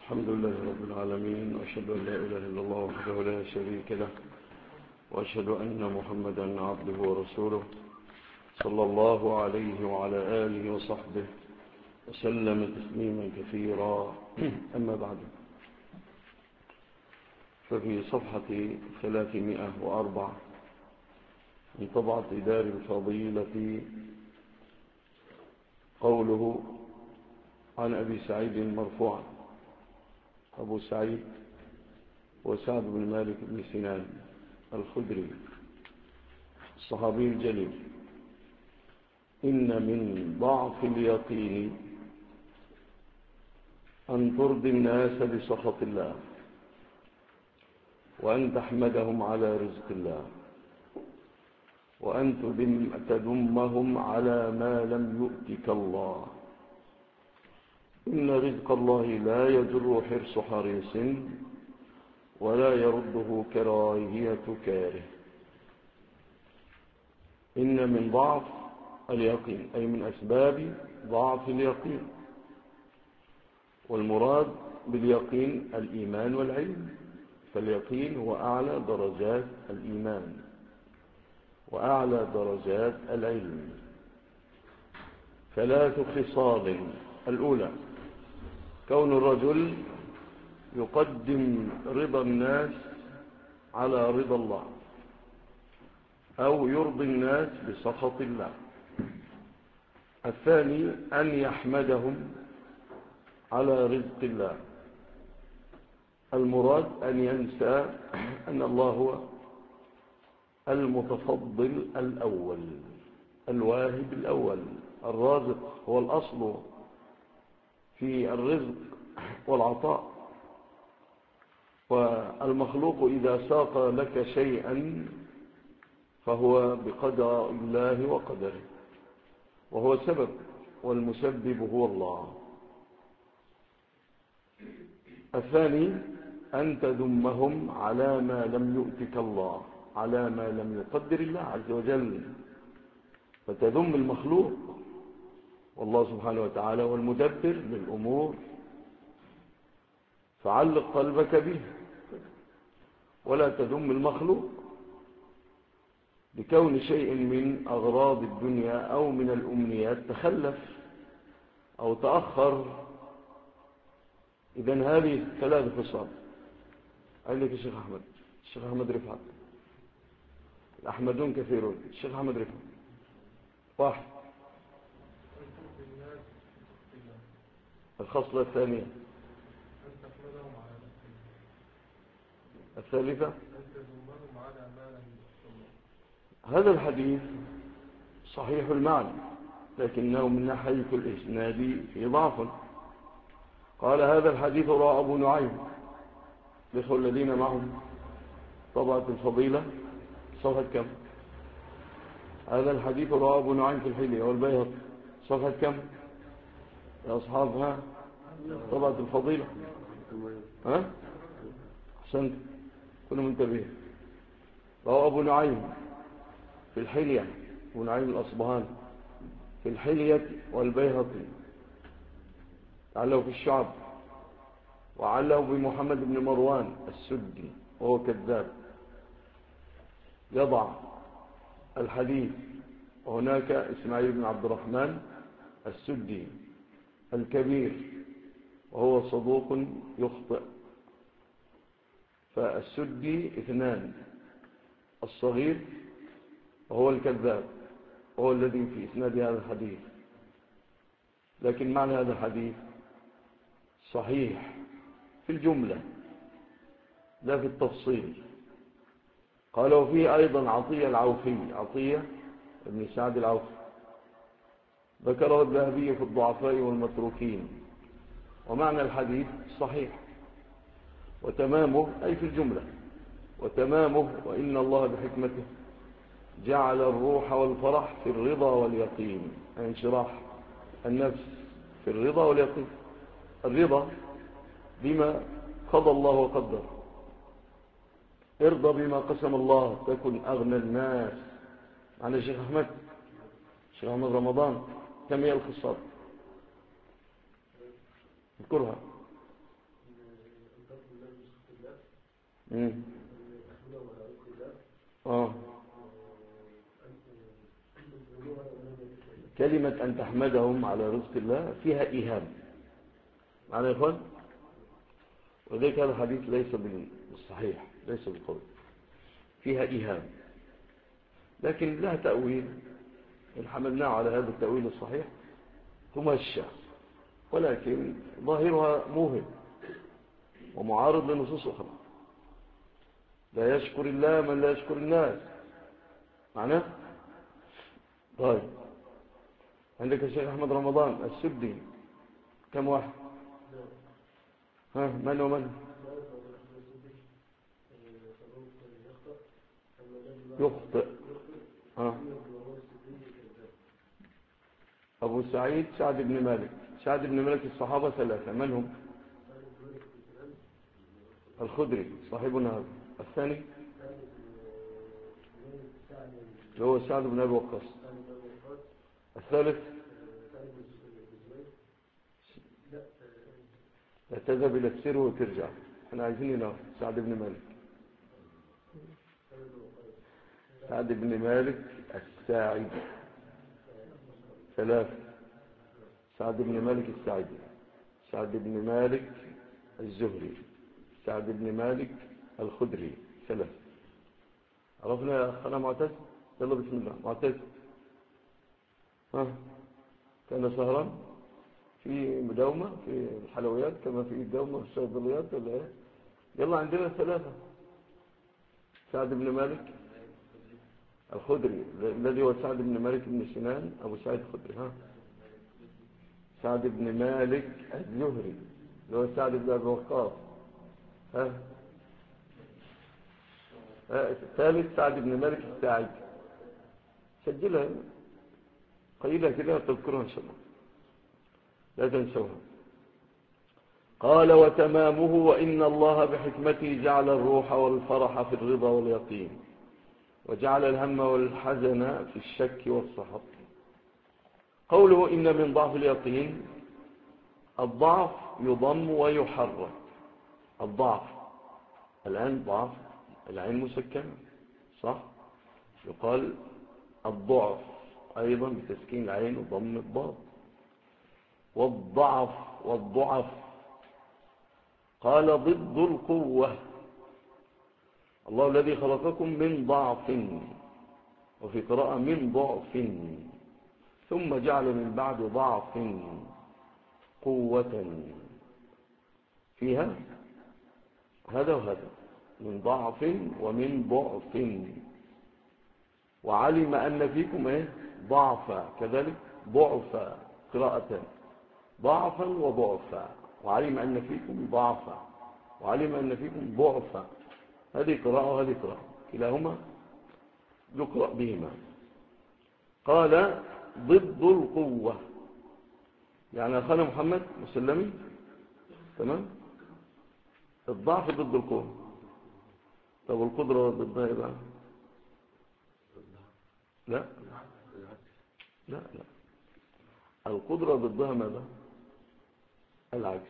الحمد لله رب العالمين، وأشهد أن لا إله إلا الله وحده لا شريك له، وأشهد أن محمدا عبده ورسوله صلى الله عليه وعلى آله وصحبه وسلم تسليما كثيرا. أما بعد، ففي صفحة 304 من طبعة دار الفضيلة قوله عن أبي سعيد مرفوعا. أبو سعيد وسعد بن مالك بن سنان الخدري الصحابي الجليل: إن من ضعف اليقين أن ترضي الناس بسخط الله، وأن تحمدهم على رزق الله، وأن تذمهم على ما لم يؤتك الله. إن رزق الله لا يجر حرص حريص، ولا يرده كراهية كاره. إن من ضعف اليقين أي من أسباب ضعف اليقين، والمراد باليقين الإيمان والعلم، فاليقين هو أعلى درجات الإيمان وأعلى درجات العلم. ثلاث خصال: الأولى كون الرجل يقدم رضا الناس على رضا الله، أو يرضي الناس بسخط الله. الثاني أن يحمدهم على رزق الله، المراد أن ينسى أن الله هو المتفضل الأول، الواهب الأول، الرازق، هو الأصل في الرزق والعطاء. والمخلوق إذا ساق لك شيئا فهو بقدر الله وقدره، وهو سبب، والمسبب هو الله. الثاني أن تذمهم على ما لم يؤتك الله، على ما لم يقدر الله عز وجل، فتذم المخلوق، والله سبحانه وتعالى هو المدبر للأمور، فعلق قلبك به، ولا تذم المخلوق بكون شيء من أغراض الدنيا أو من الأمنيات تخلف أو تأخر. إذن هذه ثلاث خصال. قال لك الشيخ أحمد، الشيخ أحمد رفعت، الأحمدون كثيرون، الشيخ أحمد رفعت. واحد. الخصلة الثانية. الثالثة. هذا الحديث صحيح المعنى، لكنه من ناحية الإسناد في ضعف. قال: هذا الحديث رواه أبو نعيم. الإخوة الذين معهم طبعة الفضيلة صفحة كم؟ هذا الحديث رواه أبو نعيم في الحلية والبيهقي صفحة كم يا أصحابها؟ طبعة الفضيلة. ها؟ أحسنت، كنوا منتبهين. رواه أبو نعيم في الحلية، أبو نعيم الأصبهاني في الحلية والبيهقي، علّه في الشعب، وعلّه بمحمد بن مروان السدي وهو كذاب يضع الحديث. وهناك إسماعيل بن عبد الرحمن السدي الكبير وهو صدوق يخطئ، فالسدي اثنان: الصغير وهو الكذاب، وهو الذي في إسناد هذا الحديث. لكن معنى هذا الحديث صحيح في الجملة لا في التفصيل. قال: وفيه أيضا عطية العوفي، عطية ابن سعد العوفي، ذكره الذهبي في الضعفاء والمتروكين. ومعنى الحديث صحيح، وتمامه أي في الجملة، وتمامه: وإن الله بحكمته جعل الروح والفرح في الرضا واليقين، أي انشراح النفس في الرضا واليقين. الرضا بما قضى الله وقدر، ارضى بما قسم الله تكن أغنى الناس. عن الشيخ أحمد، الشيخ أحمد رمضان، كم هي الخصال؟ اذكرها. مم. آه. كلمة أن تحمدهم على رزق الله فيها إيهام، معنى يا إخوان، وذلك هذا الحديث ليس بالصحيح، ليس بالقول، فيها إيهام، لكن لها تأويل، إن حملناه على هذا التأويل الصحيح تمشى، ولكن ظاهرها موهم ومعارض لنصوص أخرى. لا يشكر الله من لا يشكر الناس، معناه. طيب، عندك الشيخ أحمد رمضان السدي، كم واحد؟ ها، من ومن؟ يخطئ. ها. أبو سعيد سعد بن مالك. سعد بن مالك الصحابة ثلاثة، من هم؟ الخدري صاحبنا هذا. الثاني اللي هو سعد بن أبي وقاص. الثالث لا تذهب إلى السر وترجع، احنا عايزين نعرف سعد بن مالك. سعد بن مالك الساعدي ثلاثة. سعد بن مالك الساعدي، سعد بن مالك الزهري، سعد بن مالك الخدري، ثلاثة. عرفنا يا أخنا معتز؟ يلا بسم الله. معتز، ها، كان سهران في مداومة في الحلويات كما في الدومة في الصيدليات ولا ايه؟ يلا عندنا ثلاثة. سعد بن مالك الخدري الذي هو سعد بن مالك بن سنان أبو سعيد الخدري. ها، سعد بن مالك الزهري اللي هو سعد بن أبي وقاص. ها، الثالث سعد بن مالك الساعدي. سجلها قيلها كده تذكرها إن شاء الله، لا تنسوها. قال وتمامه وإن الله بحكمته جعل الروح والفرح في الرضا واليقين، وجعل الهم والحزن في الشك والسخط. قوله إن من ضعف اليقين، الضعف يضم ويحرك. الضعف الآن ضعف العين مسكنة، صح؟ يقال الضعف أيضا بتسكين العين وضم الضاد. والضعف قال ضد القوة. الله الذي خلقكم من ضعف، وفي قراءة من ضعف، ثم جعل من بعد ضعف قوة، فيها هذا وهذا، من ضعف ومن ضعف. وعلم أن فيكم ايه ضعفا، كذلك ضعفا قراءة، ضعفا وضعفا. وعلم أن فيكم ضعفا، وعلم أن فيكم ضعفا. هذه قراءة وهذه قراءة، كلاهما يقرأ بهما. قال ضد القوة، يعني أخانا محمد مسلمي، تمام؟ الضعف ضد القوة. طب القدرة ضدها إيه بقى؟ لا لا لا، القدرة ضدها ماذا؟ العجز.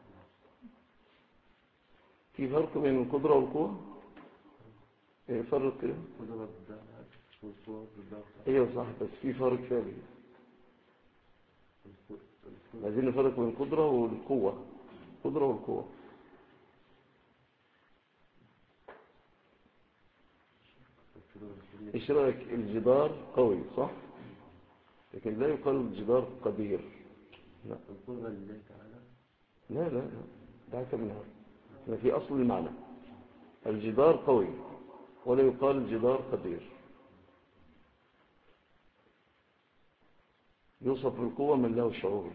في فرق بين القدرة والقوة؟ ايه فرق كده؟ ايوه صح، بس في فرق ثاني. عايزين نفرق بين القدرة والقوة. القدرة والقوة. ايش رأيك؟ الجدار قوي صح، لكن لا يقال الجدار قدير. لا لا لا لا، دعك من هذا. احنا في اصل المعنى، الجدار قوي ولا يقال الجدار قدير. يوصف بالقوة من له شعور،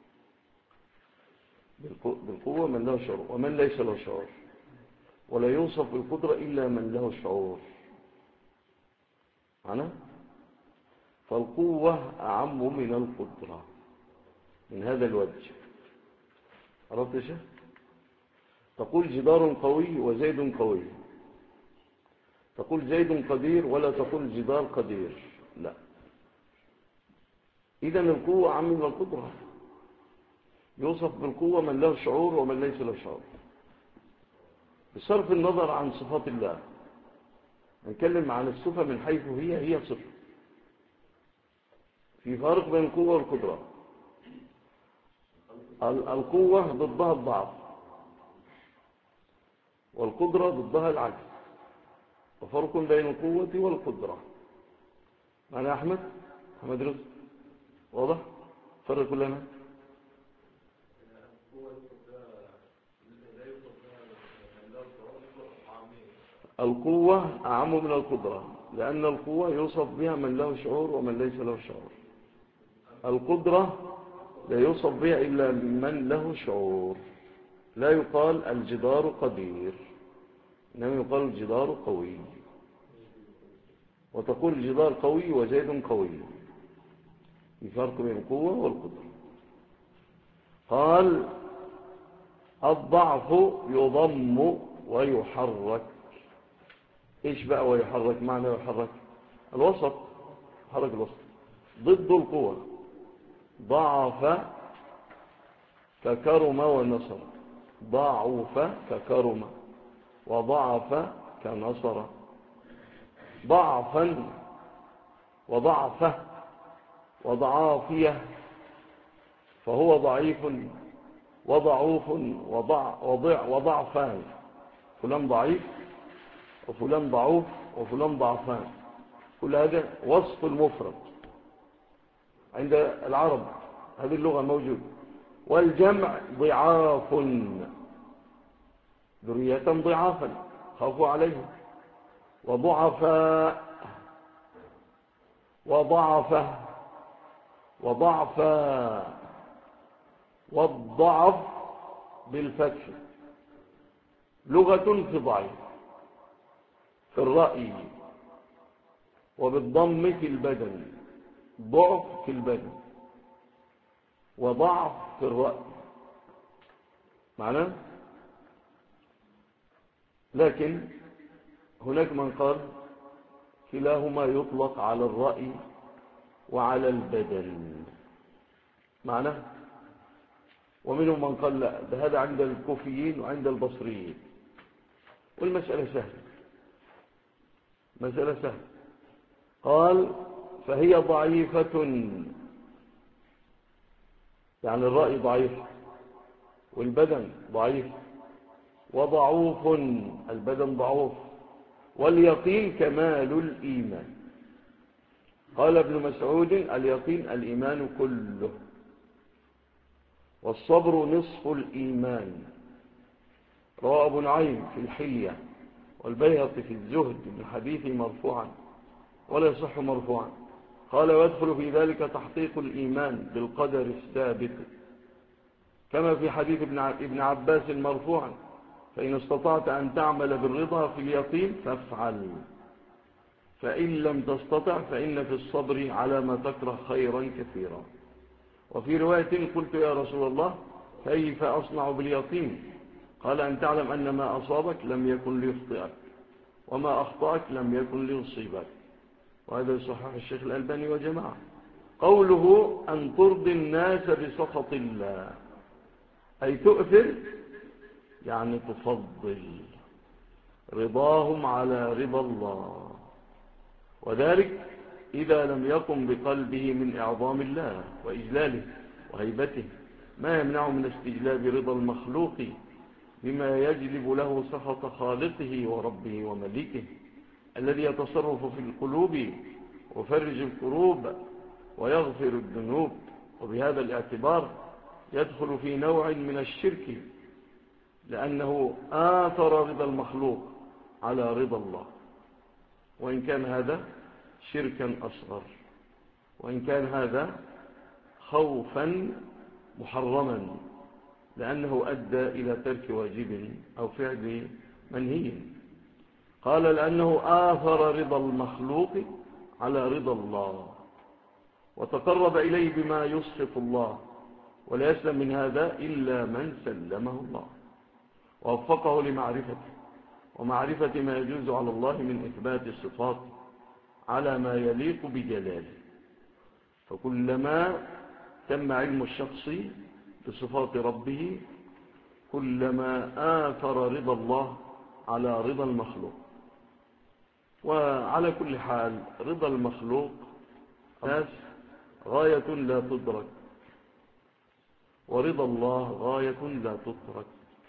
بالقوة من له شعور ومن ليس له شعور، ولا يوصف بالقدرة إلا من له شعور. أنا فالقوة أعم من القدرة من هذا الوجه. عرفت شيء؟ تقول جدار قوي وزيد قوي، تقول زيد قدير ولا تقول جدار قدير، لا. إذن القوة أعم من القدرة. يوصف بالقوة من له شعور ومن ليس له شعور. بصرف النظر عن صفات الله، نتكلم عن الصفة من حيث هي صفة. في فرق بين القوة والقدرة. القوة ضدها الضعف، والقدرة ضدها العجز، وفرق بين القوة والقدرة. أنا أحمد رزق، واضح؟ فرق لنا. القوة أعم من القدرة، لأن القوة يوصف بها من له شعور ومن ليس له شعور. القدرة لا يوصف بها إلا من له شعور. لا يقال الجدار قدير، إنما يقال الجدار قوي، وتقول الجدار قوي وزيد قوي. الفرق بين القوة والقدرة. قال الضعف يضم ويحرك. إيش بقى ويحرك؟ معنى يحرك الوسط، حرك الوسط. ضد القوة ضعف ككرم ونصر، ضعف ككرم، وضعف كنصر. ضعفا وضعفه وضعافية، فهو ضعيف وضعوف وضعفان. فلان ضعيف وفلان ضعوف وفلان ضعفان. كل هذا وصف المفرد عند العرب، هذه اللغة موجودة. والجمع ضعاف، ذرية ضعافا خافوا عليهم. وضعفاء وضعفه وضعفا. والضعف بالفتح لغة في ضعيف في الرأي، وبالضم في البدن، ضعف في البدن وضعف في الرأي معناه. لكن هناك من قال كلاهما يطلق على الرأي وعلى البدن معناه. ومنهم من قال لا، هذا عند الكوفيين وعند البصريين. والمسألة سهلة، مسألة سهلة. قال فهي ضعيفة، يعني الرأي ضعيف والبدن ضعيف، وضعوف البدن ضعوف، واليقين كمال الإيمان. قال ابن مسعود اليقين الإيمان كله، والصبر نصف الإيمان. رواه أبو نعيم في الحلية والبيهقي في الزهد من حديث مرفوعا ولا يصح مرفوعا. قال ويدخل في ذلك تحقيق الإيمان بالقدر الثابت، كما في حديث ابن عباس مرفوعا فإن استطعت أن تعمل بالرضا في اليقين فافعل، فإن لم تستطع فإن في الصبر على ما تكره خيرا كثيرا. وفي رواية قلت يا رسول الله كيف أصنع باليقين؟ قال أن تعلم أن ما أصابك لم يكن ليخطئك، وما أخطأك لم يكن ليصيبك. وهذا يصحح الشيخ الألباني وجماعة. قوله أن ترضي الناس بسخط الله، أي تؤثر يعني تفضل رضاهم على رضا الله، وذلك إذا لم يقم بقلبه من إعظام الله وإجلاله وهيبته ما يمنع من استجلاب رضا المخلوق بما يجلب له سخط خالقه وربه ومليكه الذي يتصرف في القلوب وفرج الكروب ويغفر الذنوب. وبهذا الاعتبار يدخل في نوع من الشرك، لأنه آثر رضا المخلوق على رضا الله، وإن كان هذا شركا أصغر، وإن كان هذا خوفا محرما لأنه أدى إلى ترك واجب أو فعل منهي. قال لأنه آثر رضا المخلوق على رضا الله وتقرب إليه بما يسخط الله، ولا يسلم من هذا إلا من سلمه الله ووفقه لمعرفته ومعرفة ما يجوز على الله من إثبات الصفات على ما يليق بجلاله. فكلما تم علم الشخص بصفات ربه كلما آثر رضا الله على رضا المخلوق. وعلى كل حال رضا المخلوق ناس غاية لا تدرك، ورضا الله غاية لا تترك.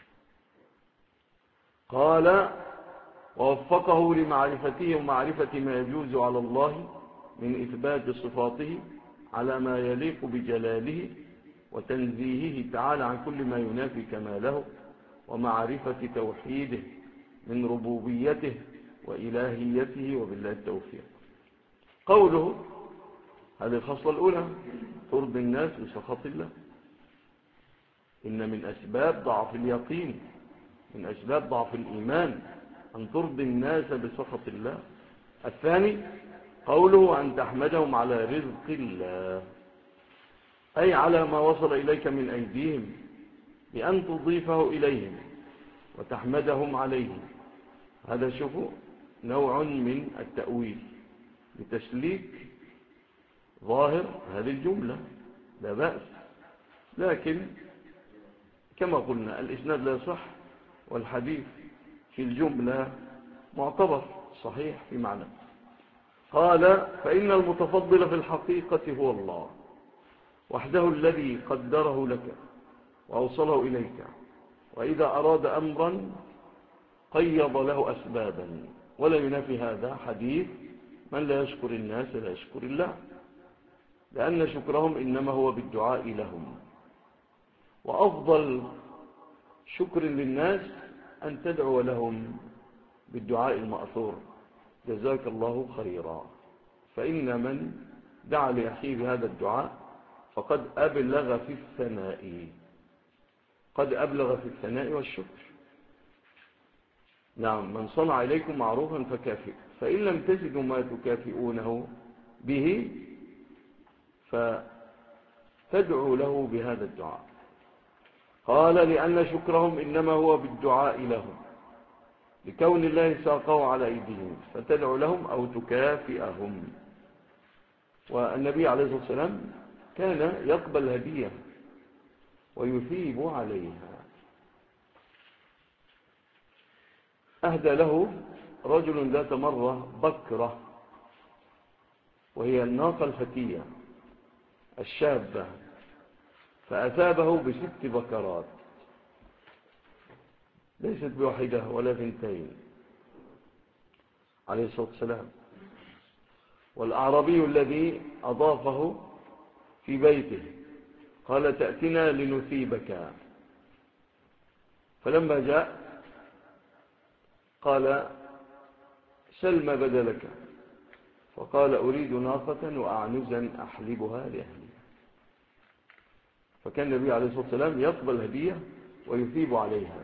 قال ووفقه لمعرفته ومعرفة ما يجوز على الله من إثبات صفاته على ما يليق بجلاله وتنزيهه تعالى عن كل ما ينافي كماله، ومعرفة توحيده من ربوبيته وإلهيته، وبالله التوفيق. قوله هذه الخصلة الأولى ترضي الناس بسخط الله، إن من أسباب ضعف اليقين، من أسباب ضعف الإيمان أن ترضي الناس بسخط الله. الثاني قوله أن تحمدهم على رزق الله، أي على ما وصل إليك من أيديهم، بأن تضيفه إليهم وتحمدهم عليه. هذا شوفوا نوع من التأويل لتسليك ظاهر هذه الجملة، لا بأس، لكن كما قلنا الإسناد لا يصح، والحديث في الجملة معتبر صحيح في معنى. قال فإن المتفضل في الحقيقة هو الله وحده الذي قدره لك وأوصله إليك، وإذا أراد أمرا قيض له أسبابا، ولا ينافي هذا حديث من لا يشكر الناس لا يشكر الله، لأن شكرهم إنما هو بالدعاء لهم. وأفضل شكر للناس أن تدعو لهم بالدعاء المأثور، جزاك الله خيرا، فإن من دعا لأخيه بهذا الدعاء فقد أبلغ في الثناء، قد أبلغ في الثناء والشكر. نعم، من صنع إليكم معروفا فكافئ، فإن لم تجدوا ما تكافئونه به فتدعوا له بهذا الدعاء. قال لأن شكرهم إنما هو بالدعاء لهم، لكون الله ساقه على أيديهم، فتدعو لهم أو تكافئهم. والنبي عليه الصلاة والسلام كان يقبل هدية ويثيب عليها. أهدى له رجل ذات مرة بكرة، وهي الناقة الفتية الشابة، فأثابه ب6 بكرات، ليست بواحدة ولا ثنتين عليه الصلاة والسلام. والأعرابي الذي أضافه في بيته قال تأتنا لنثيبك، فلما جاء قال سل ما بدا لك، فقال أريد ناقة وأعنزا أحلبها لأهلي. فكان النبي عليه الصلاة والسلام يقبل هدية ويثيب عليها،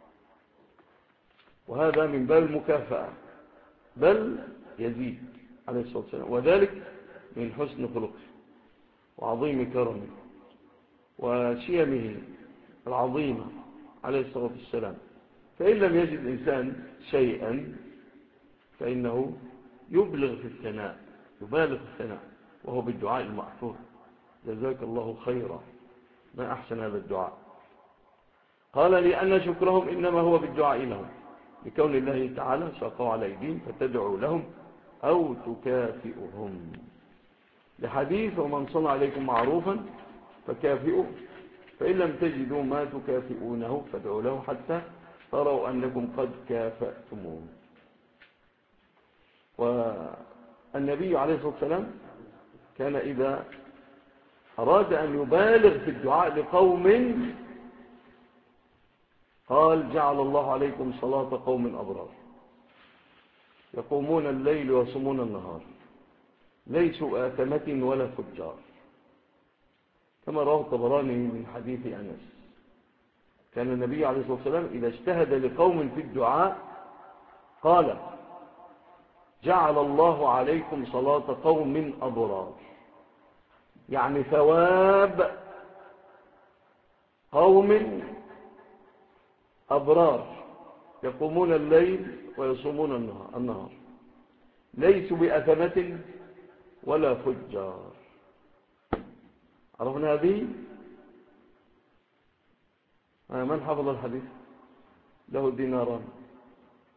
وهذا من باب المكافأة، بل يزيد عليه الصلاة والسلام، وذلك من حسن خلقه وعظيم كرمه وشيمه العظيمة عليه الصلاة والسلام. فإن لم يجد إنسان شيئا فإنه يبالغ في الثناء، وهو بالدعاء المأثور، جزاك الله خيرا، ما أحسن هذا الدعاء. قال لأن شكرهم إنما هو بالدعاء لهم، لكون الله تعالى ساقوا على أيديهم، فتدعو لهم أو تكافئهم، لحديث ومن صنع عليكم معروفا فكافئوا، فإن لم تجدوا ما تكافئونه فادعوا له حتى تروا أنكم قد كافأتموه. والنبي عليه الصلاة والسلام كان إذا أراد أن يبالغ في الدعاء لقوم قال جعل الله عليكم صلاة قوم أبرار يقومون الليل ويصومون النهار ليسوا آثمة ولا فجار، كما رواه الطبراني من حديث أنس. كان النبي عليه الصلاة والسلام إذا اجتهد لقوم في الدعاء قال جعل الله عليكم صلاة قوم أبرار، يعني ثواب قوم أبرار يقومون الليل ويصومون النهار ليسوا بأثمة ولا فجار. عرفنا هذه؟ من حفظ الحديث له ديناران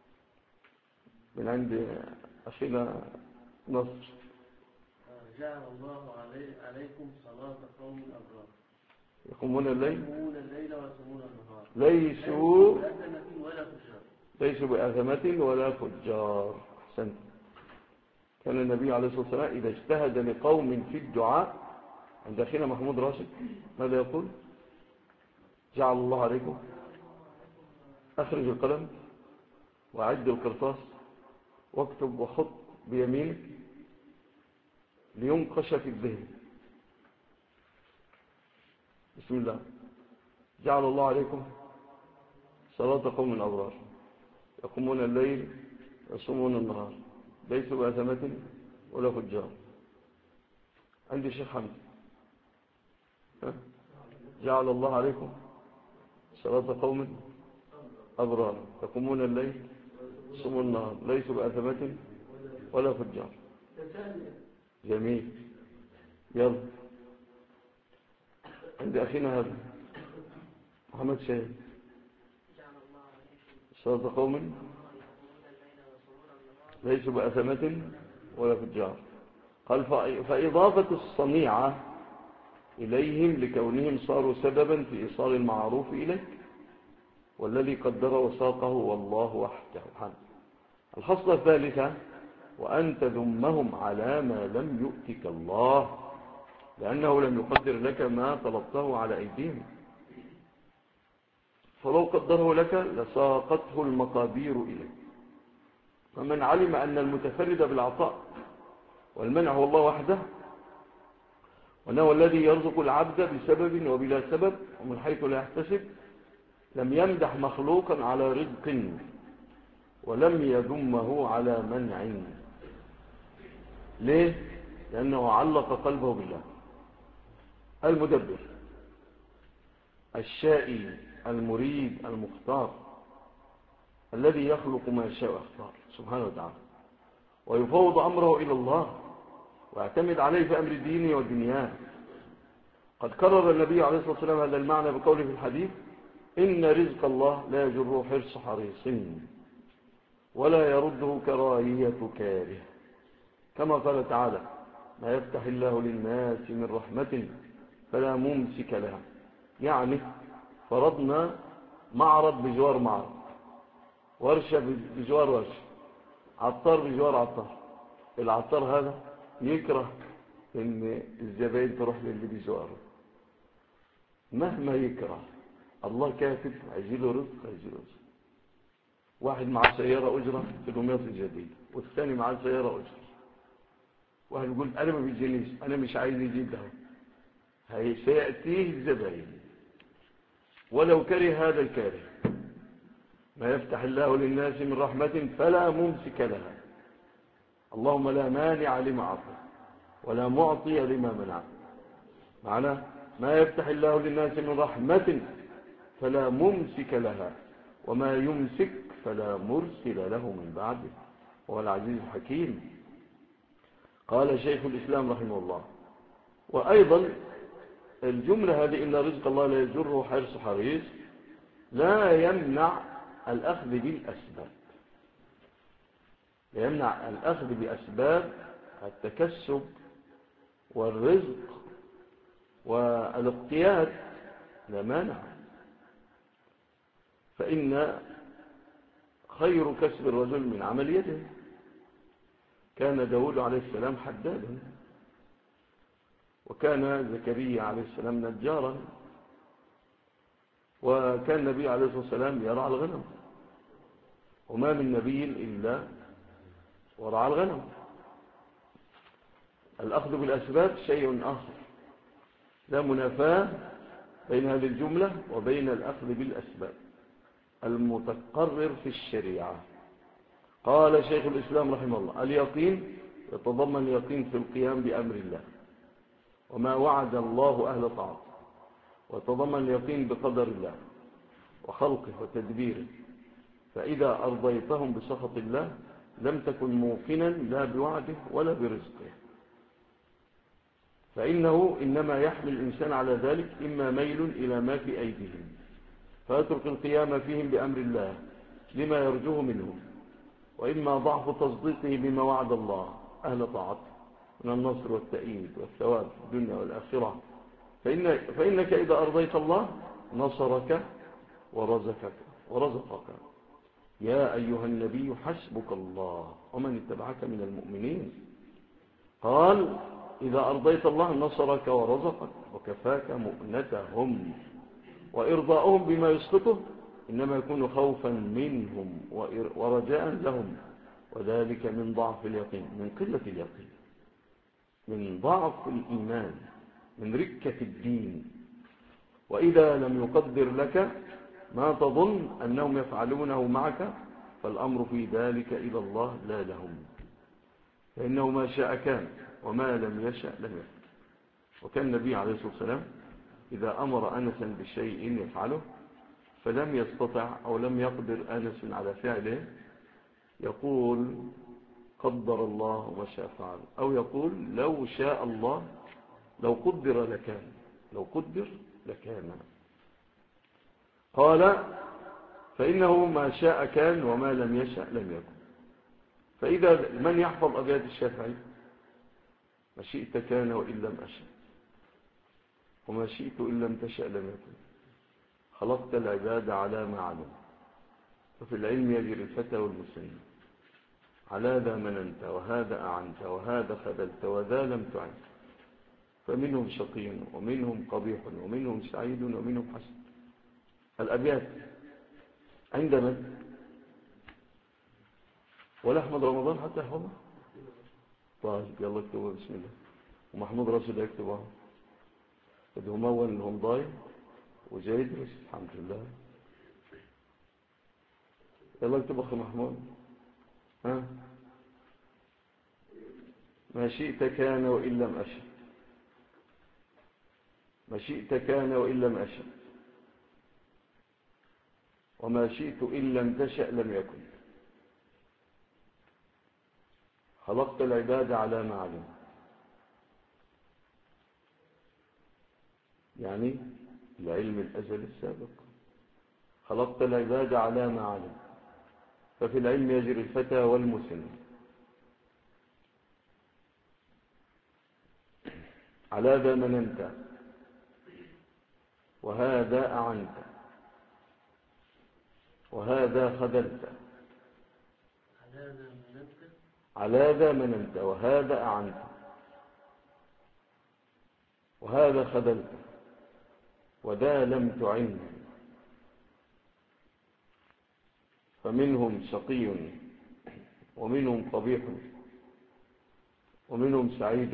من عند أخينا نصر. جعل الله عليكم صلاة قوم أبرار يقومون الليل ويصومون النهار ليسوا بأثمة ولا فجار. أحسنت. كان النبي عليه الصلاة والسلام إذا اجتهد لقوم في الدعاء عند أخينا محمود راشد ماذا يقول؟ جعل الله عليكم. أخرج القلم وأعد القرطاس واكتب وخط بيمينك لينقش في الذهن. بسم الله. جعل الله عليكم صلاة قوم أبرار يقومون الليل ويصومون النهار ليسوا بأثمة ولا فجار. عندي شيخ حمد. جعل الله عليكم صلاة قوم أبرار يقومون الليل ويصومون النهار ليسوا بأثمة ولا فجار. جميل. يلا عند أخينا هذا محمد شاهد. صلاة قوم ليسوا بأثمة ولا فجار. قال فإضافة الصنيعة إليهم لكونهم صاروا سببا في إيصال المعروف إليك والذي قدر وساقه والله وحده. الخصلة الثالثة وأن تذمهم على ما لم يؤتك الله لأنه لم يقدر لك ما طلبته على أيديهم، فلو قدره لك لساقته المقادير إليك. فمن علم أن المتفرد بالعطاء والمنع هو الله وحده وأنه الذي يرزق العبد بسبب وبلا سبب ومن حيث لا يحتسب لم يمدح مخلوقا على رزق ولم يذمه على منع. ليه؟ لأنه علق قلبه بالله المدبر الشائي المريد المختار الذي يخلق ما يشاء ويختار سبحانه وتعالى ويفوض أمره إلى الله ويعتمد عليه في أمر دينه ودنياه. قد كرر النبي عليه الصلاة والسلام هذا المعنى بقوله في الحديث إن رزق الله لا يجره حرص حريص ولا يرده كراهية كاره، كما قال تعالى ما يفتح الله للناس من رحمة فلا ممسك لها. يعني فرضنا معرض بجوار معرض، ورشة بجوار ورشة، عطار بجوار عطار. العطار هذا يكره ان الزبائن تروح للي بجواره مهما يكره. الله كاتب هيجيله رزق هيجيله رزق. واحد معاه سيارة أجرة في دمياط الجديدة والثاني معاه سيارة أجرة. واحد يقول أنا ما بيجينيش أنا مش عايز يجيب ده سيأتيه الزبائن ولو كره هذا الكاره. ما يفتح الله للناس من رحمة فلا ممسك لها اللهم لا مانع لما أعطى ولا معطي لما منع. معناه ما يفتح الله للناس من رحمة فلا ممسك لها وما يمسك فلا مرسل له من بعده وهو العزيز الحكيم. قال شيخ الإسلام رحمه الله وأيضا الجملة هذه إن رزق الله لا يجره حرص حريص لا يمنع الأخذ بالأسباب، لا يمنع الأخذ بأسباب التكسب والرزق والاقتياد، لا مانع. فإن خير كسب الرجل من عمل يده. كان داود عليه السلام حدادا وكان زكريا عليه السلام نجارا وكان النبي عليه الصلاة والسلام يرعى الغنم وما من نبي إلا ورعى الغنم. الأخذ بالأسباب شيء آخر، لا منافاة بين هذه الجملة وبين الأخذ بالأسباب المتقرر في الشريعة. قال شيخ الإسلام رحمه الله اليقين يتضمن اليقين في القيام بأمر الله وما وعد الله أهل طاعته، ويتضمن اليقين بقدر الله وخلقه وتدبيره، فإذا أرضيتهم بسخط الله لم تكن موقنا لا بوعده ولا برزقه، فإنه إنما يحمل الإنسان على ذلك إما ميل إلى ما في أيديهم فيترك القيام فيهم بأمر الله لما يرجوه منهم، وإما ضعف تصديقه بما وعد الله أهل طاعته من النصر والتأييد والثواب في الدنيا والآخرة. فإنك إذا أرضيت الله نصرك ورزقك. يا أيها النبي حسبك الله ومن اتبعك من المؤمنين. قال إذا أرضيت الله نصرك ورزقك وكفاك مؤنتهم. وإرضاؤهم بما يسخطه إنما يكون خوفا منهم ورجاء لهم، وذلك من ضعف اليقين، من قلة اليقين، من ضعف الإيمان، من ركة الدين. وإذا لم يقدر لك ما تظن أنهم يفعلونه معك فالأمر في ذلك إلى الله لا لهم، فإنه ما شاء كان وما لم يشأ لم يكن. وكان النبي عليه الصلاة والسلام إذا أمر أنسا بشيء يفعله فلم يستطع أو لم يقدر أنس على فعله يقول قدر الله ما شاء فعل، أو يقول لو شاء الله لو قدر لكان، لو قدر لكان. قال فإنه ما شاء كان وما لم يشأ لم يكن. فإذا من يحفظ أبيات الشافعي؟ ما شئت كان وإن لم أشأ، وما شئت إن لم تشأ لم يكن، خلقت العباد على ما علم، وفي العلم يجري الفتى والمسن، على ذا مننت وهذا أعنت وهذا خذلت وذا لم تعن، فمنهم شقي ومنهم قبيح ومنهم سعيد ومنهم حسن. الأبيات عند من؟ ولا أحمد رمضان حتى يحفظها؟ طيب يلا اكتبها بسم الله. ومحمود راشد يكتبها، هم أول هم ضايع وجايدرس الحمد لله. يلا اكتب أخي محمود. ها ما شئت كان وإن لم أشأ، ما شئت كان وإن لم أشأ، وما شئت إن لم تشأ لم يكن، خلقت العباد على ما علم. يعني العلم الأزل السابق، خلقت العباد على ما علم، ففي العلم يجري الفتى والمسن، على ذا مننت وهذا أعنت وهذا خذلت، على ذا مننت وهذا أعنت وهذا خذلت وذا لم تعن، فمنهم شقي ومنهم قبيح ومنهم سعيد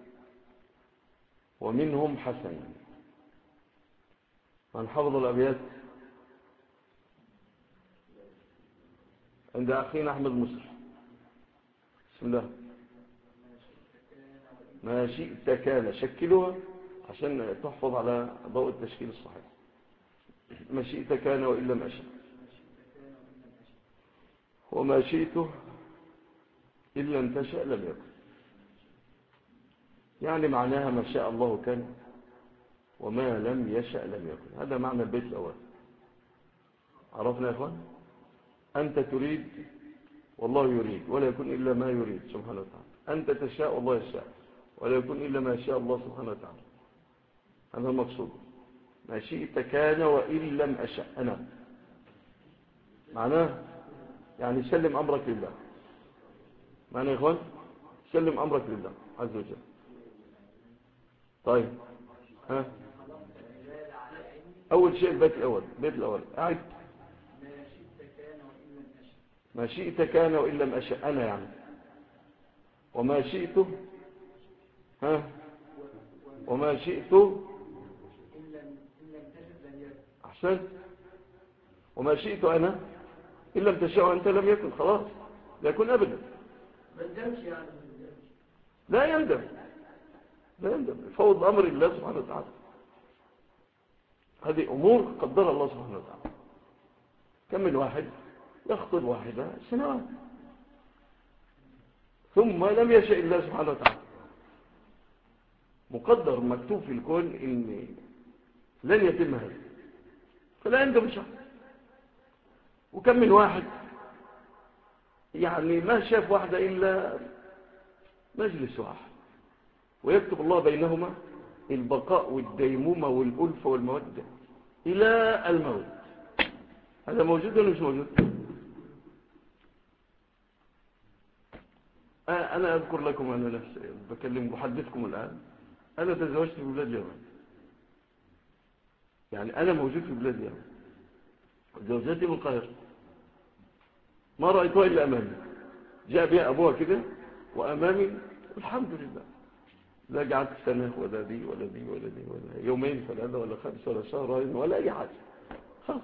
ومنهم حسن. من حفظ الأبيات عند أخينا أحمد مصر؟ بسم الله. ما شئت كان، شكلها عشان تحفظ على ضوء التشكيل الصحيح. ما شئت كان وإن لم أشأ، وما شئته إن لم تشأ لم يكن. يعني معناها ما شاء الله كان وما لم يشأ لم يكن. هذا معنى البيت الأول. عرفنا يا إخوان؟ أنت تريد والله يريد ولا يكون إلا ما يريد سبحانه وتعالى. أنت تشاء والله يشاء ولا يكون إلا ما شاء الله سبحانه وتعالى. هذا المقصود. ما شئت كان وإن لم أشأ. أنا معناه يعني سلم أمرك لله. معنى يا إخوان سلم أمرك لله عز وجل. طيب ها أول شيء البيت الأول أعد. ما شئت كان وإن لم أشأ، أنا يعني. وما شئته وما شئت أحسن. وما شئت أنا إن لم تشاء أنت لم يكن. خلاص لا يكون أبدا. لا يندم فوض أمر الله سبحانه وتعالى. هذه أمور قدر الله سبحانه وتعالى. كم من واحد يخطب واحدة سنوات ثم لم يشاء الله سبحانه وتعالى. مقدر مكتوب في الكون إن لن يتم هذا، فلا يندم شيء. وكم من واحد يعني ما شاف واحدة إلا مجلس واحد، ويكتب الله بينهما البقاء والديمومة والألفة والمودة إلى الموت. هذا موجود ولا مش موجود؟ أنا أذكر لكم أنا نفسي بكلم بحدثكم الآن. أنا تزوجت في بلاد اليمن، يعني أنا موجود في بلاد اليمن، زوجتي من القاهرة، ما رأيتها إلا أمامي، جاء بها أبوها كده وأمامي، الحمد لله. لا قعدت سنة ولا دي ولا دي ولا دي ولا يومين 3 ولا 5 ولا شهرين ولا أي حاجة، خلاص.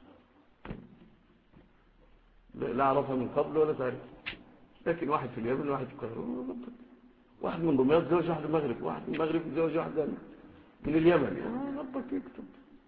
لا أعرفها من قبل ولا تعرف. لكن واحد في اليمن وواحد في القاهرة، واحد من دمياط زوج واحد من المغرب، واحد من المغرب زوج واحد من اليمن. ربك يكتب.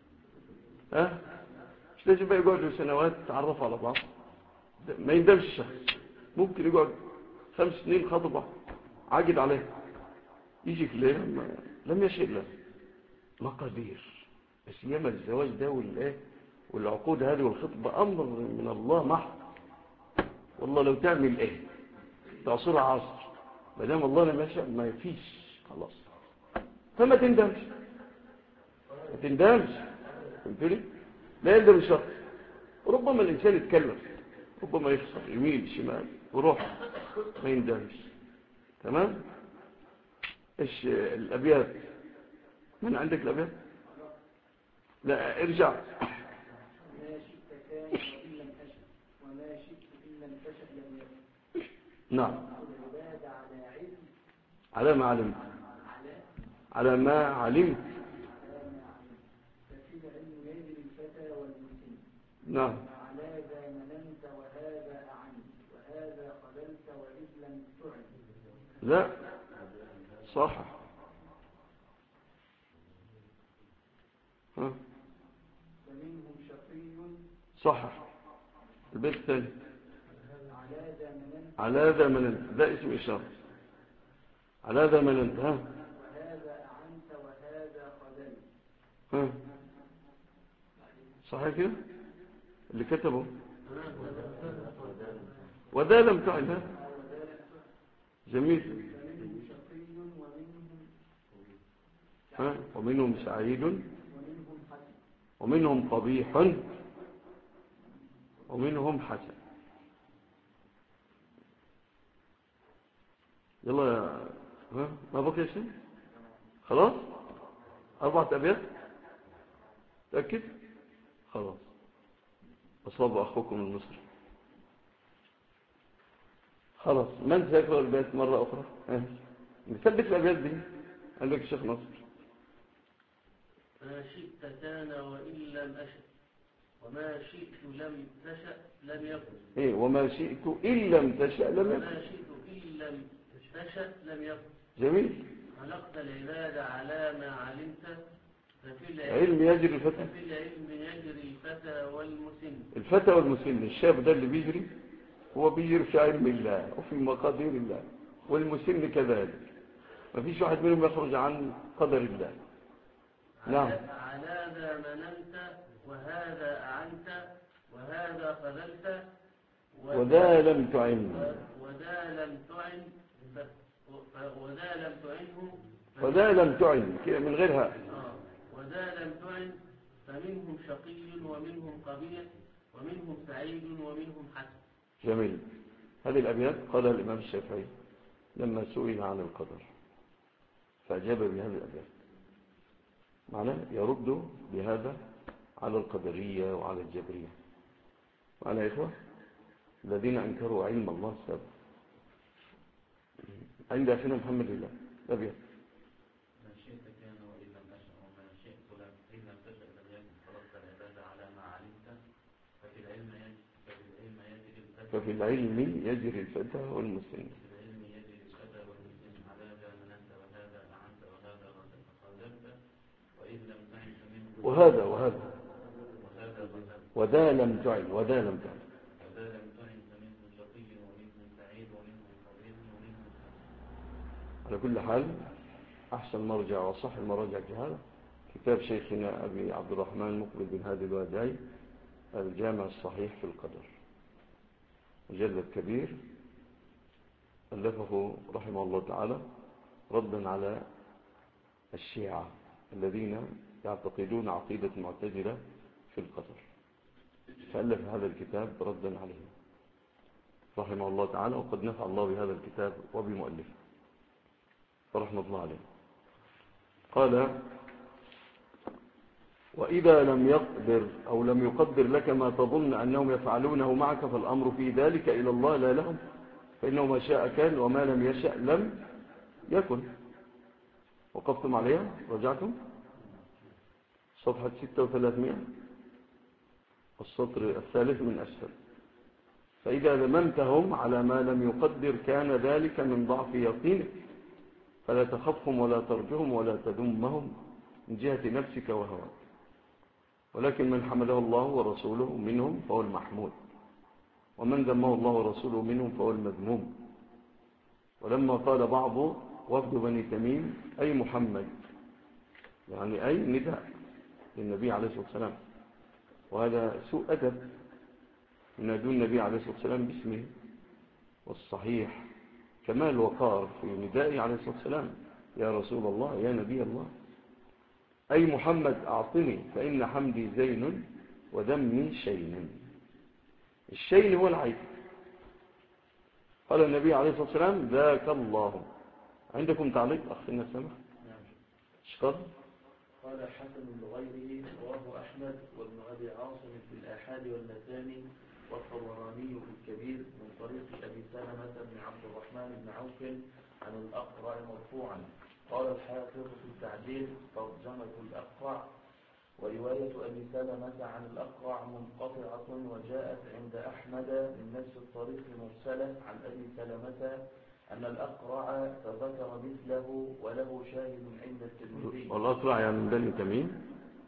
مش لازم بقى يقعدوا سنوات تعرفوا على بعض، ما يندمش الشخص. ممكن يقعد 5 سنين خطبة عاقد عليه، يجي في ليلة لم يشئ له، مقادير. بس ياما الزواج ده والعقود هذه والخطبة أمر من الله محض. والله لو تعمل تعصرها عصر، ما دام الله لم يشاء ما فيش، خلاص. فما تندمش، ما تندمش، فهمتني؟ لا يندم الشخص. ربما الإنسان يتكلم، ربما يخسر يمين شمال وروح، ما يندمش. تمام؟ ايش الأبيات؟ من عندك الأبيات؟ لا ارجع. ما شئت كان وإن لم أشأ، وما شئت إن لم تشأ لم يكن. نعم. العباد على علم، على ما علمت، على ما علمت، ففي العلم يجري الفتى والمسن. نعم. على ذا مننت وهذا أعنت، وهذا قبلت وإذ لم تعن. لا صح. ومنهم شقي، صح. البيت الثاني. على ذا مننت، على ذا مننت، ده اسم إشارة. على ذا مننت. وهذا أعنت وهذا قبلت. صح كده اللي كتبه. وذا لم تعن. جميل. فمنهم شقي ومنهم سعيد ومنهم حسن، ومنهم قبيح ومنهم حسن. يلا ما بقي شيء، خلاص. 4 أبيات تأكد، خلاص. أصاب أخوكم المصري. خلاص. من سيقرأ الأبيات مرة أخرى؟ نثبت الأبيات دي. عندك الشيخ نصر. ما شئت كان وإن لم أشأ، وما شئت لم تشأ لم يكن. وما شئت إن لم تشأ لم يكن. وما شئت إن لم تشأ لم يكن. جميل. خلقت العباد على ما علمت، ففي العلم يجري الفتى، ففي العلم يجري الفتى والمسن. الفتى والمسن. الشاب ده اللي بيجري، هو بيجري في علم الله وفي مقادير الله، والمسن كذلك. ما فيش واحد منهم يخرج عن قدر الله. نعم. على ذا مننت وهذا أعنت وهذا خذلت وذا لم تعن. وذا لم تعن وذا لم تعنه. وذا لم تعن من غيرها. وذا لم تعن. فمنهم شقي ومنهم قبيح ومنهم سعيد ومنهم حسن. جميل. هذه الأبيات قالها الإمام الشافعي لما سئل عن القدر، فأجاب بهذه الأبيات، معناه يرد بهذا على القدرية وعلى الجبرية وعلى إخوة الذين أنكروا علم الله السابق. عند أخينا محمد الله أبيات. ما شئت كان وإن لم أشأ، وما شئت إن لم تشأ لم يكن. خلقت العباد على ما علمت، ففي العلم يجري الفتى، ففي العلم يجري الفتى والمسن. على ذا مننت وهذا أعنت وهذا خذلت، وإذ لم تعن فمنه. وهذا وذا لم تعن. وذا لم تعن فمنهم شقي ومنهم سعيد ومنهم قبيح ومنهم حسن. على كل حال أحسن مرجع وصح المراجع جهالة كتاب شيخنا أبي عبد الرحمن مقبل بن هادي الوادعي، الجامع الصحيح في القدر. مجلد كبير ألفه رحمه الله تعالى ردا على الشيعة الذين يعتقدون عقيدة المعتزلة في القدر، فألف هذا الكتاب ردا عليهم رحمه الله تعالى، وقد نفع الله بهذا الكتاب وبمؤلفه فرحمة الله عليه. قال: وإذا لم يقدر أو لم يقدر لك ما تظن أنهم يفعلونه معك فالأمر في ذلك إلى الله لا لهم، فإنه ما شاء كان وما لم يشأ لم يكن. وقفتم عليها؟ رجعتم صفحة 3600 السطر الثالث من أسفل. فإذا لممتهم على ما لم يقدر كان ذلك من ضعف يقينك، فلا تخفهم ولا ترجهم ولا تذمهم من جهة نفسك وهواك، ولكن من حمله الله ورسوله منهم فهو المحمود، ومن ذمه الله ورسوله منهم فهو المذموم. ولما قال بعض وفد بني تميم أي محمد، يعني أي نداء للنبي عليه الصلاة والسلام، وهذا سوء أدب ينادون النبي عليه الصلاة والسلام باسمه، والصحيح كمال وقار في ندائه عليه الصلاة والسلام: يا رسول الله، يا نبي الله. أي محمد أعطني فإن حمدي زين وذمي شين. الشين هو العيب. قال النبي عليه الصلاة والسلام: ذاك الله. عندكم تعليق أخينا السمح؟ نعم. اشكر. قال حسن لغيره رواه أحمد وابن أبي عاصم في الآحاد والمثاني والطبراني في الكبير من طريق أبي سلمة بن عبد الرحمن بن عوف عن الأقرع مرفوعا. قال الحافظ في التعديل ترجمة الأقرع. ورواية أبي سلمة عن الأقرع منقطعة وجاءت عند أحمد من نفس الطريق مرسلة عن أبي سلمة أن الأقرع فذكر مثله وله شاهد عند الترمذي. والأقرع يعني من بني تميم،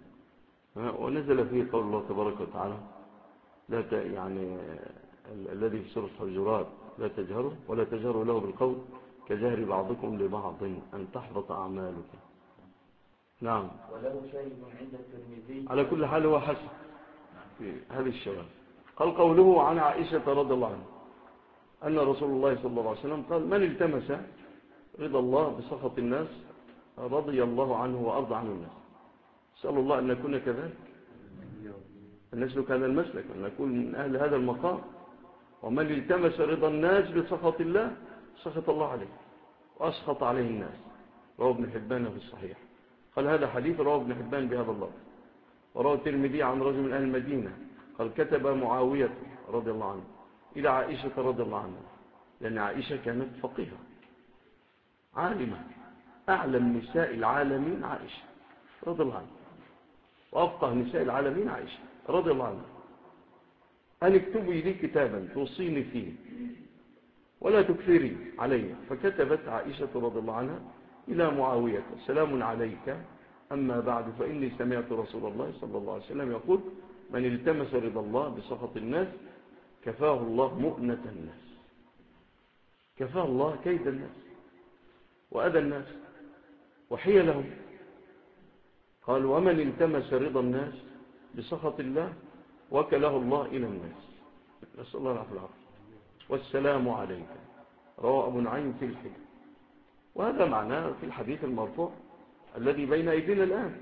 ونزل فيه قول الله تبارك وتعالى: لا يعني الذي في سورة الحجرات: لا تجهروا ولا تجهروا له بالقول كجهر بعضكم لبعض أن تحبط أعمالكم. نعم. وله شاهد عند الترمذي. على كل حال هو حسن في هذه الشواهد. قال قوله عن عائشة رضي الله عنها أن رسول الله صلى الله عليه وسلم قال: من التمس رضا الله بسخط الناس رضي الله عنه وأرضى عنه الناس. أسأل الله أن نكون كذلك، أن نسلك هذا المسلك، أن نكون من أهل هذا المقام. ومن التمس رضا الناس بسخط الله سخط الله عليه وأسخط عليه الناس. رواه ابن حبان في الصحيح. قال: هذا حديث رواه ابن حبان بهذا اللفظ. ورواه الترمذي عن رجل من أهل المدينة قال: كتب معاوية رضي الله عنه إلى عائشة رضي الله عنها، لأن عائشة كانت فقيهة عالمة، أعلم نساء العالمين عائشة رضي الله عنها، وأفقه نساء العالمين عائشة رضي الله عنها، أن اكتبي لي كتابا توصيني فيه ولا تكثري علي. فكتبت عائشة رضي الله عنها إلى معاوية: سلام عليك، أما بعد، فإني سمعت رسول الله صلى الله عليه وسلم يقول: من التمس رضا الله بسخط الناس كفاه الله مؤنة الناس. كفاه الله كيد الناس وأذى الناس وحيلهم. قال: ومن التمس رضا الناس بسخط الله وكله الله إلى الناس. نسأل الله العافية. والسلام عليك. رواه أبو نعيم في الحجة. وهذا معناه في الحديث المرفوع الذي بين أيدينا الآن،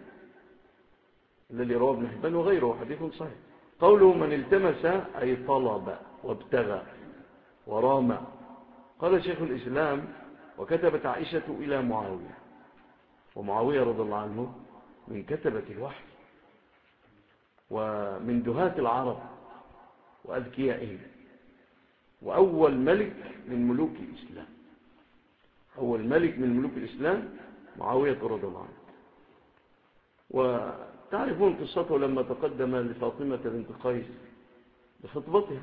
الذي رواه ابن حبان وغيره، حديث صحيح. قوله من التمس أي طلب وابتغى ورام. قال شيخ الإسلام: وكتبت عائشة إلى معاوية، ومعاوية رضي الله عنه من كتبة الوحي ومن دهاة العرب وأذكيائهم، وأول ملك من ملوك الإسلام. أول ملك من ملوك الإسلام معاوية رضي الله عنه. وتعرفون قصته لما تقدم لفاطمة بنت قيس بخطبتها،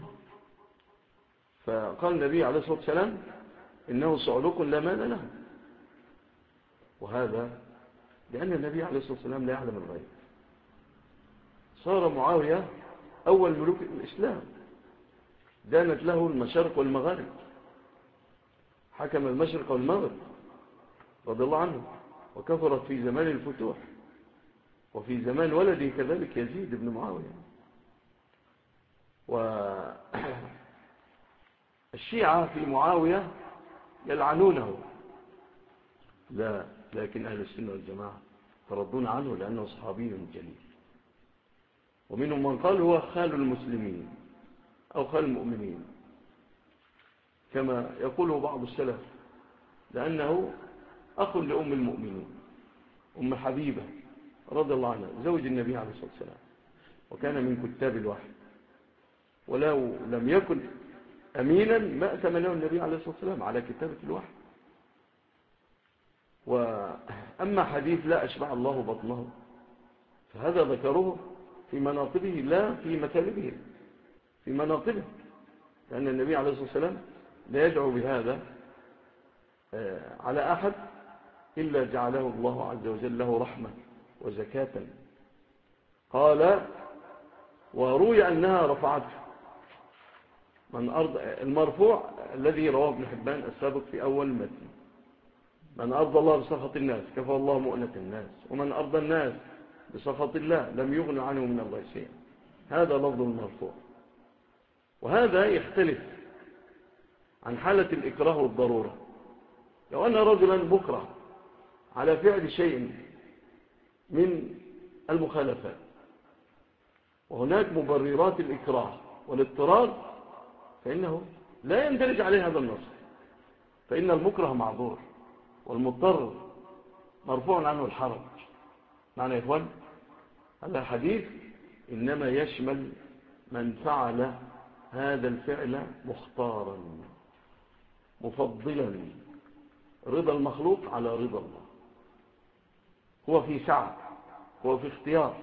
فقال النبي عليه الصلاة والسلام: إنه صعلوك لا مال له. وهذا لأن النبي عليه الصلاة والسلام لا يعلم الغيب. صار معاوية أول ملوك الإسلام، دانت له المشارق والمغارب، حكم المشرق والمغرب رضي الله عنه، وكفرت في زمان الفتوح، وفي زمان ولده كذلك يزيد بن معاوية. الشيعة في معاوية يلعنونه، لا، لكن أهل السنة والجماعة تردون عنه لأنه صحابي جليل. ومنهم من قال هو خال المسلمين أو خال المؤمنين كما يقوله بعض السلف، لأنه أخ لأم المؤمنين أم حبيبة رضي الله عنها زوج النبي عليه الصلاة والسلام، وكان من كتاب الوحي، ولو لم يكن أمينا ما أتمناه النبي عليه الصلاة والسلام على كتابة الوحي. وأما حديث لا أشبع الله بطنه فهذا ذكره في مناقبه لا في مثالبه، في مناقبه، لأن النبي عليه الصلاة والسلام لا يدعو بهذا على أحد إلا جعله الله عز وجل له رحمة وزكاة. قال وروي أنها رفعته من أرض المرفوع الذي رواه ابن حبان السابق في أول المتن: من أرضى الله بسخط الناس كفى الله مؤنة الناس، ومن أرضى الناس بسخط الله لم يغن عنه من الله شيئا. هذا لفظ المرفوع. وهذا يختلف عن حالة الإكراه والضرورة. لو أن رجلا مكره على فعل شيء من المخالفات وهناك مبررات الإكراه والاضطرار فإنه لا يندرج عليه هذا النص، فإن المكره معذور والمضطر مرفوع عنه الحرج. معنى يا إخوان هذا الحديث إنما يشمل من فعل هذا الفعل مختارا مفضلا رضا المخلوق على رضا الله، هو في سعة، هو في اختيار،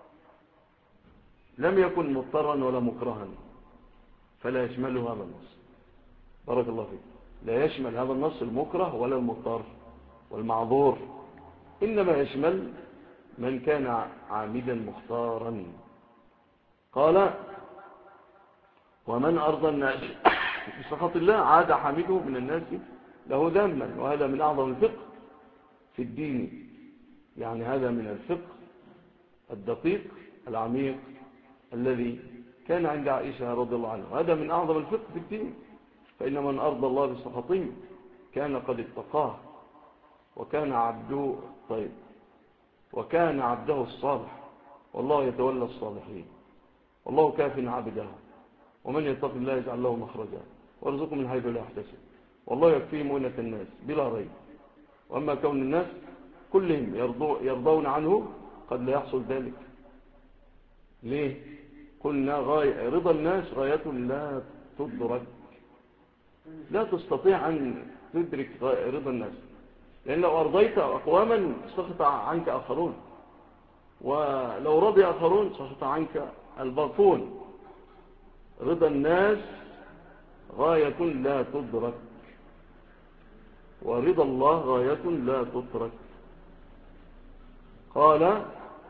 لم يكن مضطرا ولا مكرها، فلا يشمله هذا النص. بارك الله فيك. لا يشمل هذا النص المكره ولا المضطر والمعذور، إنما يشمل من كان عامدا مختارا. قال ومن أرضى الناس بسخط الله عاد حامده من الناس له ذاما. وهذا من أعظم الفقه في الدين، يعني هذا من الفقه الدقيق العميق الذي كان عند عائشة رضي الله عنها. هذا من أعظم الفقه في الدين، فإن من أرضى الله بسخطه كان قد اتقاه وكان عبده طيب وكان عبده الصالح، والله يتولى الصالحين، والله كاف عبده، ومن يتق الله يجعل له مخرجا وارزقه من حيث لا يحتسب، والله يكفيه مؤنة الناس بلا ريب. وأما كون الناس كلهم يرضون عنه قد لا يحصل ذلك. ليه؟ قلنا رضا الناس غاية لا تدرك، لا تستطيع أن تدرك رضا الناس، لأن لو أرضيت أقواما سخط عنك آخرون، ولو رضي آخرون سخط عنك الباقون. رضا الناس غاية لا تدرك، ورضا الله غاية لا تترك. قال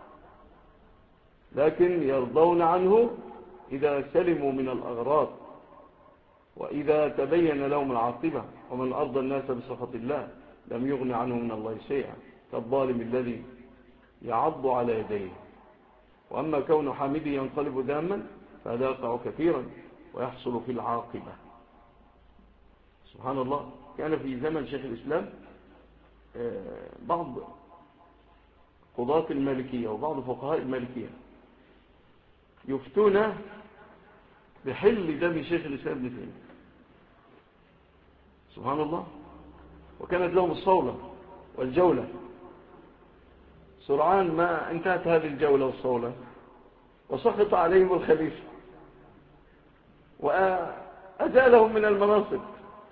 لكن يرضون عنه إذا سلموا من الأغراض وإذا تبين لهم العاقبة. ومن أرضى الناس بسخط الله لم يغن عنه من الله شيئا كالظالم الذي يعض على يديه. وأما كون حامده ينقلب ذاما فهذا يقع كثيرا ويحصل في العاقبة. سبحان الله. كان في زمن شيخ الإسلام بعض قضاة المالكية وبعض فقهاء المالكية يفتون بحل دم شيخ الإسلام ابن تيمية. سبحان الله. وكانت لهم الصولة والجولة. سرعان ما انتهت هذه الجولة والصولة وسقط عليهم الخليفة وأزالهم من المناصب،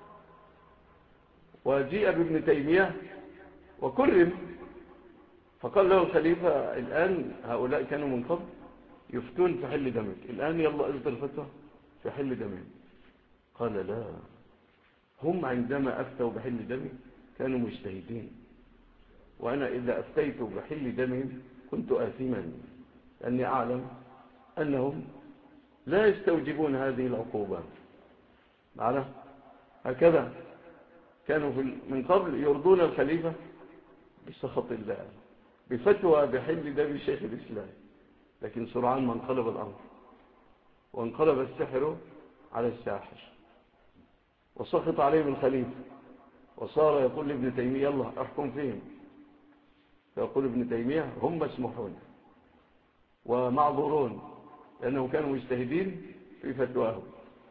وجيء بابن تيمية وكرم، فقال له الخليفة الآن هؤلاء كانوا من قبل يفتون في حل دمك، الآن يلا اصدر فتوى في حل دمك. قال لا، هم عندما أفتوا بحل دمي كانوا مجتهدين، وأنا إذا أفتيت بحل دمهم كنت آثما، لأني أعلم أنهم لا يستوجبون هذه العقوبات. معنا هكذا كانوا من قبل يرضون الخليفة بسخط الله بفتوى بحل دم شيخ الإسلام، لكن سرعان ما انقلب الأمر وانقلب السحر على الساحر. وسخط عليهم الخليفة وصار يقول لابن تيمية يلا احكم فيهم، فيقول ابن تيمية هم مسموحون ومعذورون لأنهم كانوا مجتهدين في فتواهم.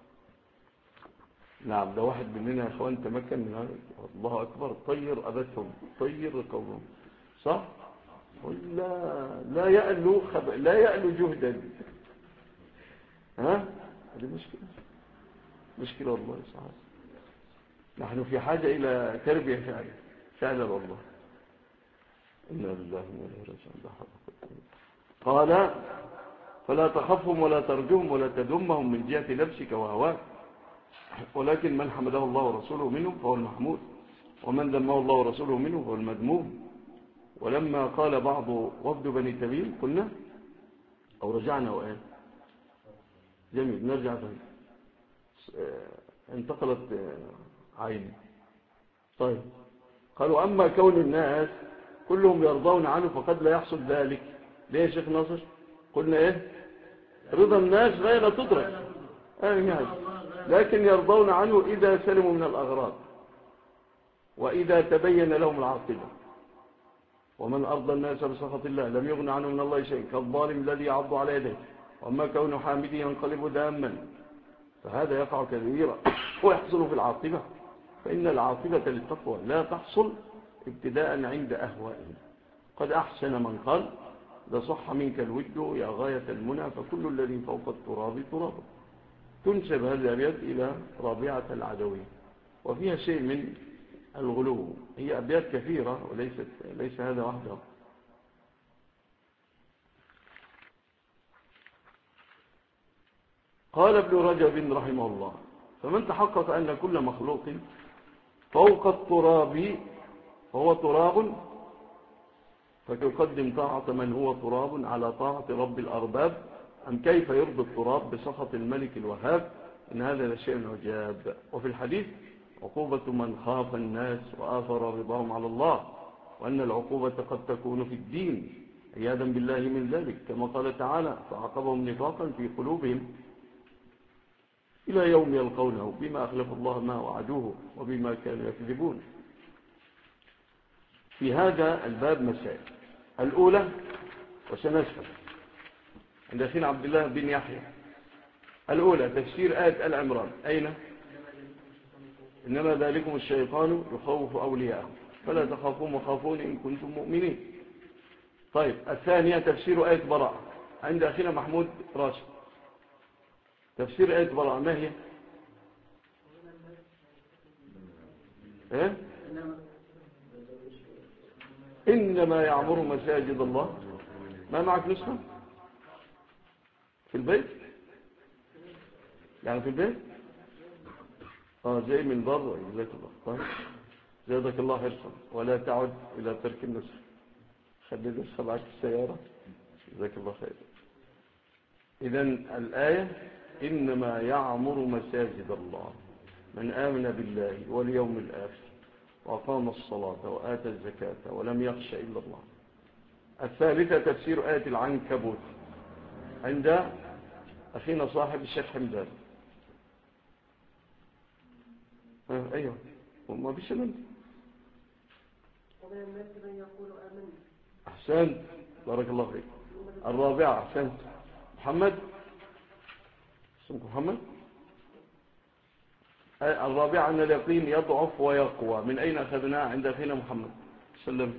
نعم، ده واحد مننا يا اخوان تمكن من هذا، الله أكبر، طير أبتهم، طير قومهم، صح؟ لا يألو جهدا. ها؟ هذه مشكلة والله صحيح. نحن في حاجة إلى تربية فعلا والله. إنا لله وإنا إليه راجعون. قال فلا تخفهم ولا ترجوهم ولا تذمهم من جهة نفسك وهواك، ولكن من حمده الله ورسوله منهم فهو المحمود، ومن ذمه الله ورسوله منهم فهو المذموم. ولما قال بعض وفد بني تميم قلنا أو رجعنا وآن جميل نرجع ثاني. انتقلت عيني. طيب قالوا أما كون الناس كلهم يرضون عنه فقد لا يحصل ذلك. ليه يا شيخ ناصر؟ قلنا ايه؟ رضا الناس غير تدرك، لكن يرضون عنه إذا سلموا من الأغراض وإذا تبين لهم العاقبة. ومن أرضى الناس بسخط الله لم يغن عنه من الله شيء كالظالم الذي يعض على يديه. وأما كون حامده ينقلب داما فهذا يقع كبيرا ويحصل في العاقبة، فإن العاقبة للتقوى لا تحصل ابتداء عند أهوائهم. قد أحسن من قال لصح منك الود يا غاية المنى فكل الذي فوق التراب تراب. تنسب هذه الأبيات إلى رابعة العدوية وفيها شيء من الغلو. هي أبيات كثيرة وليس هذا وحده. قال ابن رجب رحمه الله فمن تحقق أن كل مخلوق فوق التراب فهو تراب فيقدم طاعة من هو تراب على طاعة رب الأرباب، أم كيف يرضي التراب بسخط الملك الوهاب؟ إن هذا لشيء عجاب. وفي الحديث عقوبة من خاف الناس وآثر رضاهم على الله، وأن العقوبة قد تكون في الدين عياذا بالله من ذلك، كما قال تعالى فعاقبهم نفاقا في قلوبهم إلى يوم يلقونه بما أخلف الله ما وعدوه وبما كانوا يكذبون. في هذا الباب مسائل. الأولى وسنسأل عند أخينا عبد الله بن يحيى. الأولى تفسير آية العمران أين؟ إنما ذلكم الشيطان يخوف أولياءه فلا تخافون وخافون إن كنتم مؤمنين. طيب الثانية تفسير آية براءة عند أخينا محمود راشد. تفسير آية براءة ما هي؟ إيه؟ إنما يعمر مساجد الله. ما معك نسخة في البيت؟ يعني في البيت؟ زي من بره. جزاك الله طيب، زادك الله حرصا ولا تعد إلى ترك النسخ. خلي النسخة معك في السيارة. جزاك الله خير. إذن الآية إنما يعمر مساجد الله من آمن بالله واليوم الآخر وأقام الصلاة وآتى الزكاة ولم يخش إلا الله. الثالثة تفسير آية العنكبوت عند أخينا صاحب الشيخ حمدان. أيوه وما فيش أنت ومن الناس من يقول آمن. أحسنت بارك الله فيك. الرابعة أحسنت محمد اسمك محمد. الرابعة أن اليقين يضعف ويقوى. من أين أخذناها؟ عند أخينا محمد سلم.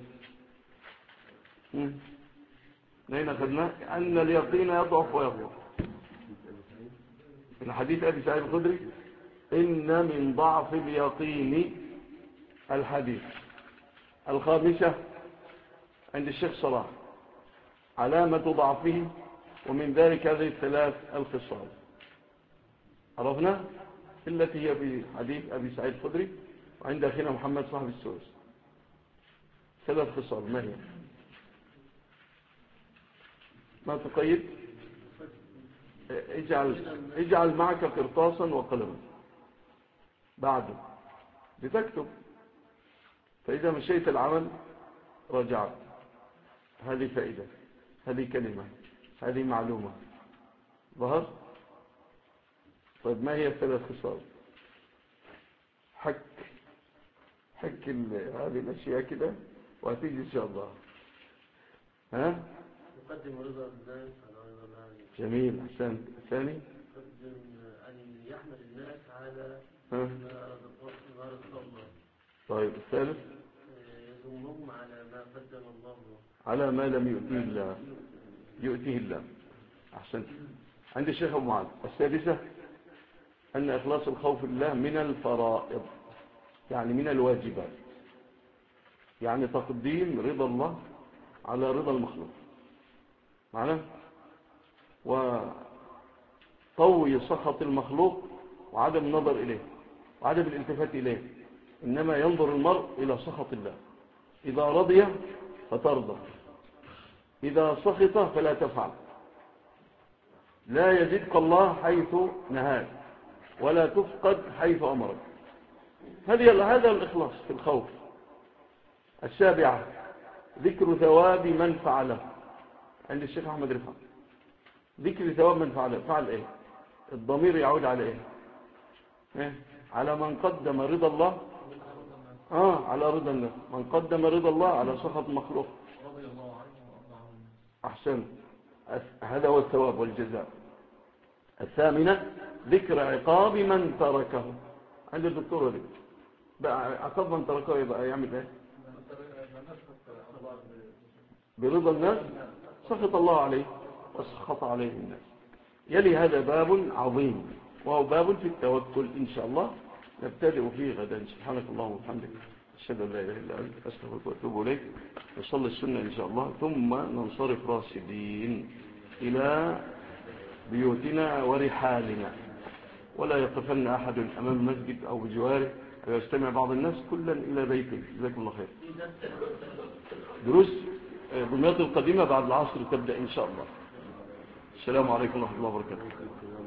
من أين أخذناها؟ أن اليقين يضعف ويقوى من حديث أبي سعيد الخدري إن من ضعف اليقين الحديث. الخامسة عند الشيخ صلاح علامة ضعفه ومن ذلك هذه الثلاث الخصال عرفنا التي هي في حديث أبي سعيد الخدري وعند أخينا محمد صاحب السويس. ثلاث خصال ما هي؟ ما تقيد؟ اجعل معك قرطاسا وقلما بعده لتكتب، فإذا مشيت العمل رجعت. هذه فائدة، هذه كلمة، هذه معلومة ظهر. طيب ما هي الثلاث خصال؟ حك هذه الأشياء كده وهتيجي إن شاء الله. ها؟ يقدم رضا الناس على رضا الله. جميل. أحسنت. الثاني يقدم أن يحمد الناس على ها؟ ما رضى الله. طيب الثالث يذمهم على ما قدم الله على ما لم يؤتيه الله. أحسنت. عندي الشيخ أبو معاذ. السادسة أن إخلاص الخوف لله من الفرائض، يعني من الواجبات، يعني تقديم رضا الله على رضا المخلوق، معنا؟ وطوي سخط المخلوق وعدم النظر إليه وعدم الالتفات إليه، إنما ينظر المرء إلى سخط الله. إذا رضي فترضى، إذا سخط فلا تفعل. لا يزدك الله حيث نهاك ولا تفقد حيث أمرك. هذا الإخلاص في الخوف. السابعة ذكر ثواب من فعله. عند الشيخ أحمد رفعت ذكر ثواب من فعله. فعل إيه؟ الضمير يعود على إيه؟ على من قدم رضا الله، على رضا الله، من قدم رضا الله على سخط مخلوق. أحسن. هذا هو الثواب والجزاء. الثامنة ذكر عقاب من تركه. عند الدكتور ذكر بقى عقاب من تركه يبقى يعمل ايه؟ برضا الناس سخط الله عليه وسخط عليه الناس. يلي هذا باب عظيم وهو باب في التوكل إن شاء الله نبتدئ فيه غدا. سبحانك اللهم وبحمدك أشهد أن لا إله إلا أنت أستغفرك وأتوب إليك. نصلي السنة إن شاء الله ثم ننصرف راشدين إلى بيوتنا ورحالنا، ولا يقفن أحد أمام المسجد أو بجواره أو يجتمع بعض الناس كلا إلى بيته. جزاكم الله خير. دروس دمياط القديمة بعد العصر تبدأ إن شاء الله. السلام عليكم ورحمة الله وبركاته.